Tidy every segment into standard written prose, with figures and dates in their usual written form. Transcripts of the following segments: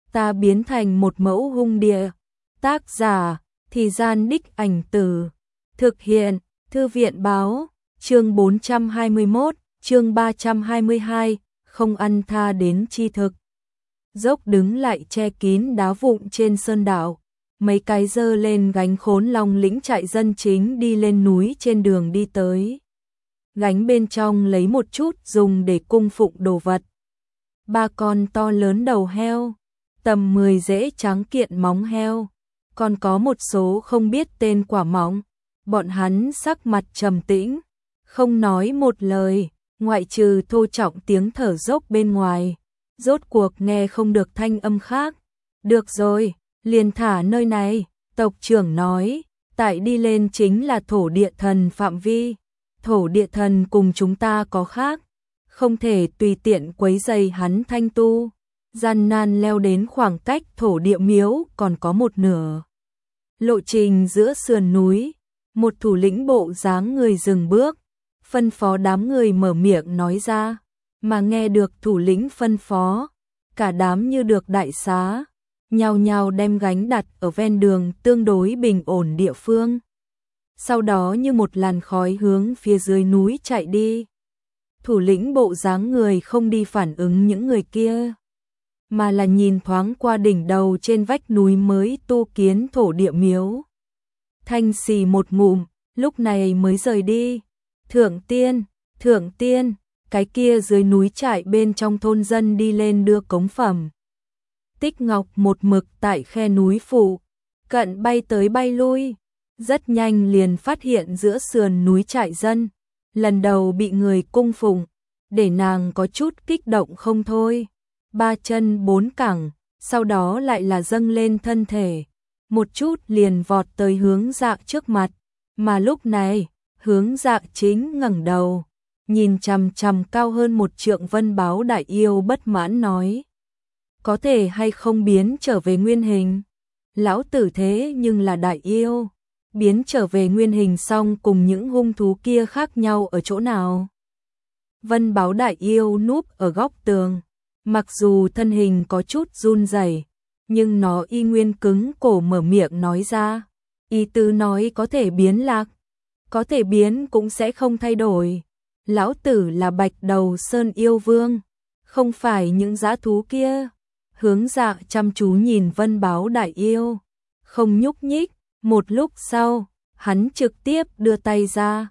ta biến thành một mẫu hung địa. Tác giả, Thì Gian Đích Ảnh Từ. Thực hiện, Thư viện báo, chương 421, chương 322, không ăn tha đến chi thực. Dốc đứng lại che kín đá vụn trên sơn đảo. Mấy cái dơ lên gánh khốn long lĩnh trại dân chính đi lên núi trên đường đi tới. Gánh bên trong lấy một chút dùng để cung phụng đồ vật. 3 con to lớn đầu heo, tầm 10 rễ trắng kiện móng heo, còn có một số không biết tên quả móng. Bọn hắn sắc mặt trầm tĩnh, không nói một lời, ngoại trừ thô trọng tiếng thở dốc bên ngoài. Rốt cuộc nghe không được thanh âm khác. Được rồi, liền thả nơi này, tộc trưởng nói, tại đi lên chính là thổ địa thần phạm vi. Thổ địa thần cùng chúng ta có khác, không thể tùy tiện quấy rầy hắn thanh tu. Gian nan leo đến khoảng cách thổ địa miếu còn có một nửa. Lộ trình giữa sườn núi, một thủ lĩnh bộ dáng người dừng bước, phân phó đám người mở miệng nói ra, mà nghe được thủ lĩnh phân phó, cả đám như được đại xá, nhao nhao đem gánh đặt ở ven đường tương đối bình ổn địa phương. Sau đó như một làn khói hướng phía dưới núi chạy đi. Thủ lĩnh bộ dáng người không đi phản ứng những người kia, mà là nhìn thoáng qua đỉnh đầu trên vách núi mới tu kiến thổ địa miếu. Thanh xì một ngụm, lúc này mới rời đi. Thượng tiên, cái kia dưới núi trại bên trong thôn dân đi lên đưa cống phẩm. Tích Ngọc một mực tại khe núi phụ cận bay tới bay lui, rất nhanh liền phát hiện giữa sườn núi trại dân, lần đầu bị người cung phụng, để nàng có chút kích động không thôi. 3 chân 4 cẳng, sau đó lại là dâng lên thân thể, một chút liền vọt tới Hướng Dạ trước mặt, mà lúc này, Hướng Dạ chính ngẩng đầu, nhìn chằm chằm cao hơn 1 trượng Vân Báo Đại Yêu bất mãn nói: "Có thể hay không biến trở về nguyên hình? Lão tử thế nhưng là đại yêu, biến trở về nguyên hình xong cùng những hung thú kia khác nhau ở chỗ nào?" Vân Báo Đại Yêu núp ở góc tường, mặc dù thân hình có chút run rẩy, nhưng nó y nguyên cứng cổ mở miệng nói ra, ý tứ nói có thể biến lạc, có thể biến cũng sẽ không thay đổi. Lão tử là Bạch Đầu Sơn yêu vương, không phải những dã thú kia. Hướng Dạ chăm chú nhìn Vân Báo Đại Yêu, không nhúc nhích. Một lúc sau, hắn trực tiếp đưa tay ra.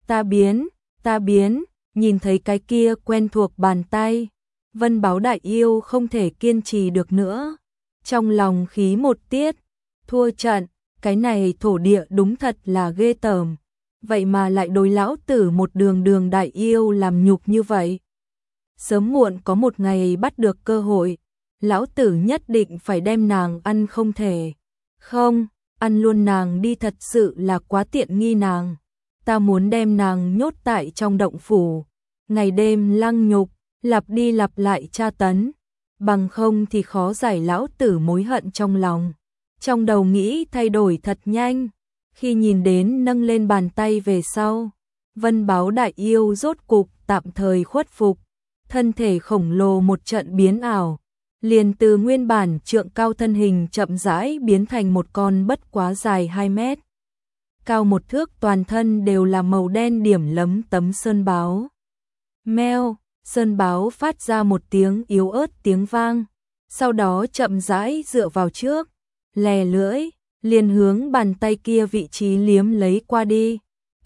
Ta biến, nhìn thấy cái kia quen thuộc bàn tay. Vân Báo Đại Yêu không thể kiên trì được nữa. Trong lòng khí một tiết, thua trận, cái này thổ địa đúng thật là ghê tởm. Vậy mà lại đối lão tử một đường đại yêu làm nhục như vậy. Sớm muộn có một ngày bắt được cơ hội, lão tử nhất định phải đem nàng ăn không thể. Không, ăn luôn nàng đi, thật sự là quá tiện nghi nàng. Ta muốn đem nàng nhốt tại trong động phủ, ngày đêm lăng nhục, lặp đi lặp lại tra tấn, bằng không thì khó giải lão tử mối hận trong lòng. Trong đầu nghĩ thay đổi thật nhanh, khi nhìn đến nâng lên bàn tay về sau, Vân Báo Đại Yêu rốt cục tạm thời khuất phục, thân thể khổng lồ một trận biến ảo, liền từ nguyên bản trượng cao thân hình chậm rãi biến thành một con bất quá dài 2 mét, cao 1 thước, toàn thân đều là màu đen điểm lấm tấm sơn báo. Meo, sơn báo phát ra một tiếng yếu ớt tiếng vang, sau đó chậm rãi dựa vào trước, lè lưỡi, liền hướng bàn tay kia vị trí liếm lấy qua đi.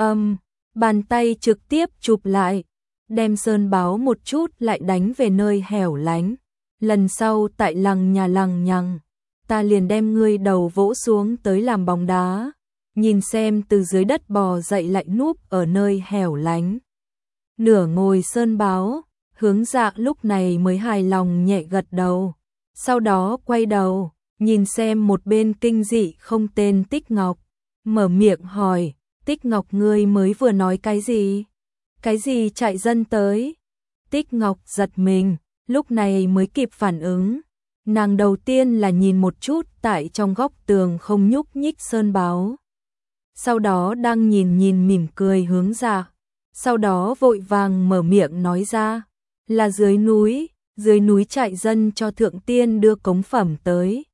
Bàn tay trực tiếp chụp lại, đem sơn báo một chút lại đánh về nơi hẻo lánh. Lần sau tại lằng nhằng, ta liền đem ngươi đầu vỗ xuống tới làm bóng đá, nhìn xem từ dưới đất bò dậy lại núp ở nơi hẻo lánh. Nửa ngồi sơn báo, Hướng Dạ lúc này mới hài lòng nhẹ gật đầu, sau đó quay đầu, nhìn xem một bên kinh dị không tên Tích Ngọc, mở miệng hỏi: "Tích Ngọc, ngươi mới vừa nói cái gì? Cái gì trại dân tới?" Tích Ngọc giật mình, lúc này mới kịp phản ứng. Nàng đầu tiên là nhìn một chút tại trong góc tường không nhúc nhích sơn báo, sau đó đang nhìn mỉm cười Hướng Dạ, sau đó vội vàng mở miệng nói ra: "Là dưới dưới núi trại dân cho thượng tiên đưa cống phẩm tới.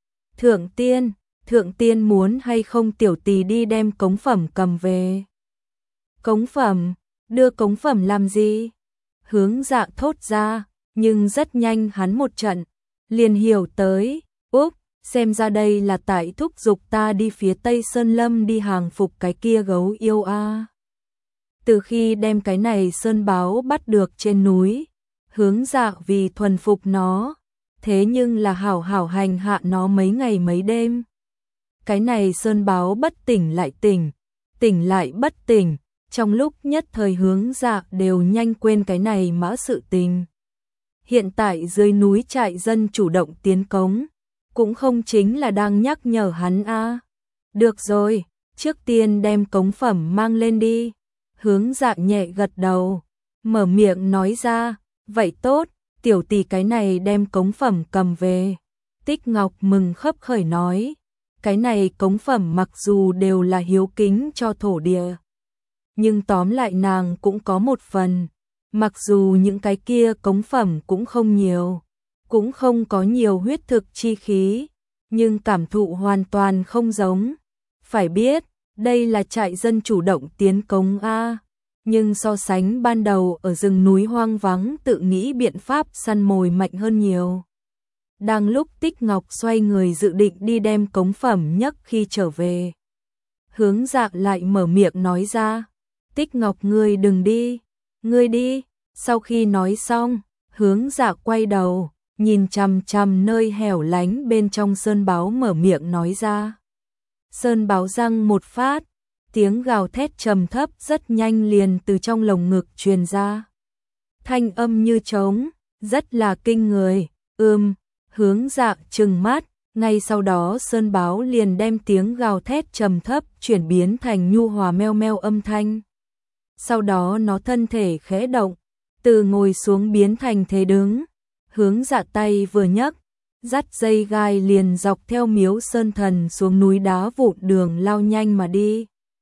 Thượng tiên muốn hay không tiểu tỳ đi đem cống phẩm cầm về? Cống phẩm? Đưa cống phẩm làm gì? Hướng Dạ thốt ra, nhưng rất nhanh hắn một trận, liền hiểu tới, úp, xem ra đây là tại thúc giục ta đi phía Tây Sơn Lâm đi hàng phục cái kia gấu yêu a. Từ khi đem cái này sơn báo bắt được trên núi, Hướng Dạ vì thuần phục nó, thế nhưng là hảo hảo hành hạ nó mấy ngày mấy đêm. Cái này sơn báo bất tỉnh lại tỉnh, tỉnh lại bất tỉnh, trong lúc nhất thời Hướng Dạ đều nhanh quên cái này mã sự tình. Hiện tại dưới núi trại dân chủ động tiến cống, cũng không chính là đang nhắc nhở hắn a. Được rồi, trước tiên đem cống phẩm mang lên đi. Hướng Dạ nhẹ gật đầu, mở miệng nói ra, vậy tốt, tiểu tỷ cái này đem cống phẩm cầm về. Tích Ngọc mừng khấp khởi nói, cái này cống phẩm mặc dù đều là hiếu kính cho thổ địa, nhưng tóm lại nàng cũng có một phần, mặc dù những cái kia cống phẩm cũng không nhiều, cũng không có nhiều huyết thực chi khí, nhưng cảm thụ hoàn toàn không giống. Phải biết, đây là trại dân chủ động tiến cống a, nhưng so sánh ban đầu ở rừng núi hoang vắng tự nghĩ biện pháp săn mồi mạnh hơn nhiều. Đang lúc Tích Ngọc xoay người dự định đi đem cống phẩm nhấc khi trở về, Hướng Dạ lại mở miệng nói ra, Tích Ngọc ngươi đừng đi, ngươi đi. Sau khi nói xong, Hướng Dạ quay đầu, nhìn chằm chằm nơi hẻo lánh bên trong sơn báo mở miệng nói ra. Sơn báo răng một phát, tiếng gào thét trầm thấp rất nhanh liền từ trong lồng ngực truyền ra. Thanh âm như trống, rất là kinh người. Hướng Dạ trừng mắt, ngay sau đó sơn báo liền đem tiếng gào thét trầm thấp chuyển biến thành nhu hòa meo meo âm thanh. Sau đó nó thân thể khẽ động, từ ngồi xuống biến thành thế đứng. Hướng Dạ tay vừa nhấc, dắt dây gai liền dọc theo miếu sơn thần xuống núi đá vụn đường lao nhanh mà đi.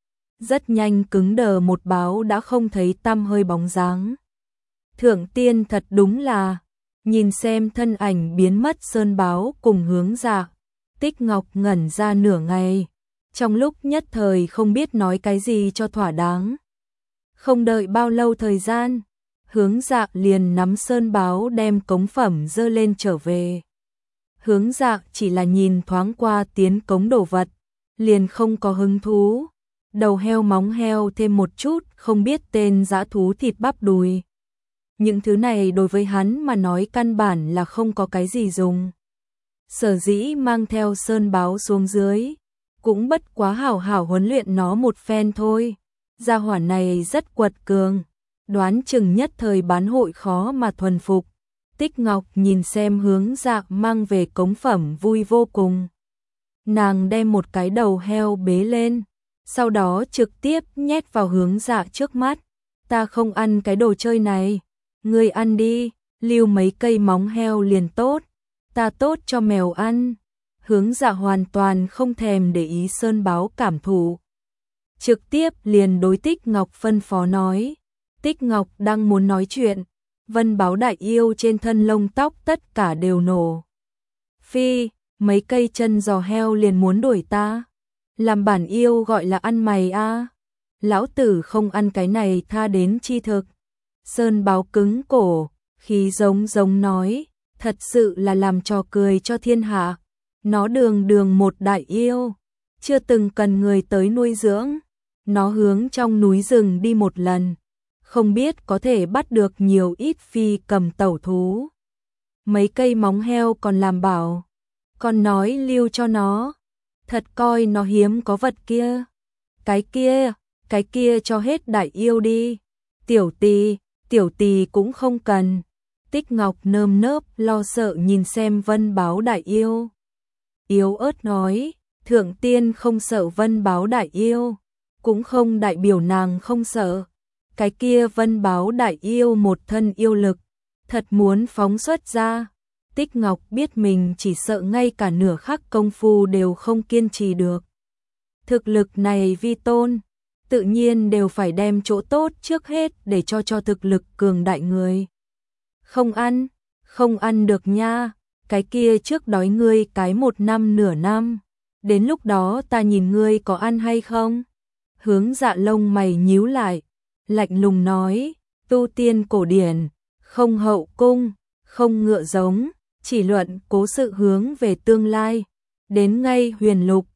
Rất nhanh cứng đờ một báo đã không thấy tăm hơi bóng dáng. Thượng tiên thật đúng là, nhìn xem thân ảnh biến mất sơn báo cùng Hướng Dạ, Tích Ngọc ngẩn ra nửa ngày, trong lúc nhất thời không biết nói cái gì cho thỏa đáng. Không đợi bao lâu thời gian, Hướng Dạ liền nắm sơn báo đem cống phẩm dơ lên trở về. Hướng Dạ chỉ là nhìn thoáng qua tiến cống đồ vật, liền không có hứng thú. Đầu heo móng heo thêm một chút không biết tên dã thú thịt bắp đùi. Những thứ này đối với hắn mà nói căn bản là không có cái gì dùng. Sở dĩ mang theo sơn báo xuống dưới, cũng bất quá hảo hảo huấn luyện nó một phen thôi. Gia hỏa này rất quật cường, đoán chừng nhất thời bán hội khó mà thuần phục. Tích Ngọc nhìn xem Hướng Dạ mang về cống phẩm vui vô cùng. Nàng đem một cái đầu heo bế lên, sau đó trực tiếp nhét vào Hướng Dạ trước mắt. Ta không ăn cái đồ chơi này, ngươi ăn đi, lưu mấy cây móng heo liền tốt, ta tốt cho mèo ăn. Hướng Dạ hoàn toàn không thèm để ý sơn báo cảm thụ, trực tiếp liền đối Tích Ngọc phân phó nói. Tích Ngọc đang muốn nói chuyện, Vân báo đại yêu trên thân lông tóc tất cả đều nổ. Phi, mấy cây chân giò heo liền muốn đuổi ta. Làm bản yêu gọi là ăn mày a. Lão tử không ăn cái này tha đến chi thực. Sơn báo cứng cổ, khí giống nói, thật sự là làm trò cười cho thiên hạ. Nó đường một đại yêu, chưa từng cần người tới nuôi dưỡng. Nó hướng trong núi rừng đi một lần, không biết có thể bắt được nhiều ít phi cầm tẩu thú. Mấy cây móng heo còn làm bảo, còn nói lưu cho nó, thật coi nó hiếm có vật kia. Cái kia cho hết đại yêu đi. Tiểu tỳ cũng không cần. Tích Ngọc nơm nớp lo sợ nhìn xem Vân báo đại yêu. Yếu ớt nói, thượng tiên không sợ Vân báo đại yêu, cũng không đại biểu nàng không sợ. Cái kia Vân báo đại yêu một thân yêu lực, thật muốn phóng xuất ra. Tích Ngọc biết mình chỉ sợ ngay cả nửa khắc công phu đều không kiên trì được. Thực lực này vi tôn, tự nhiên đều phải đem chỗ tốt trước hết để cho thực lực cường đại người. Không ăn được nha, cái kia trước đói ngươi cái 1 năm nửa năm, đến lúc đó ta nhìn ngươi có ăn hay không? Hướng Dạ lông mày nhíu lại, lạnh lùng nói, tu tiên cổ điển, không hậu cung, không ngựa giống, chỉ luận cố sự hướng về tương lai, đến ngay huyền lục,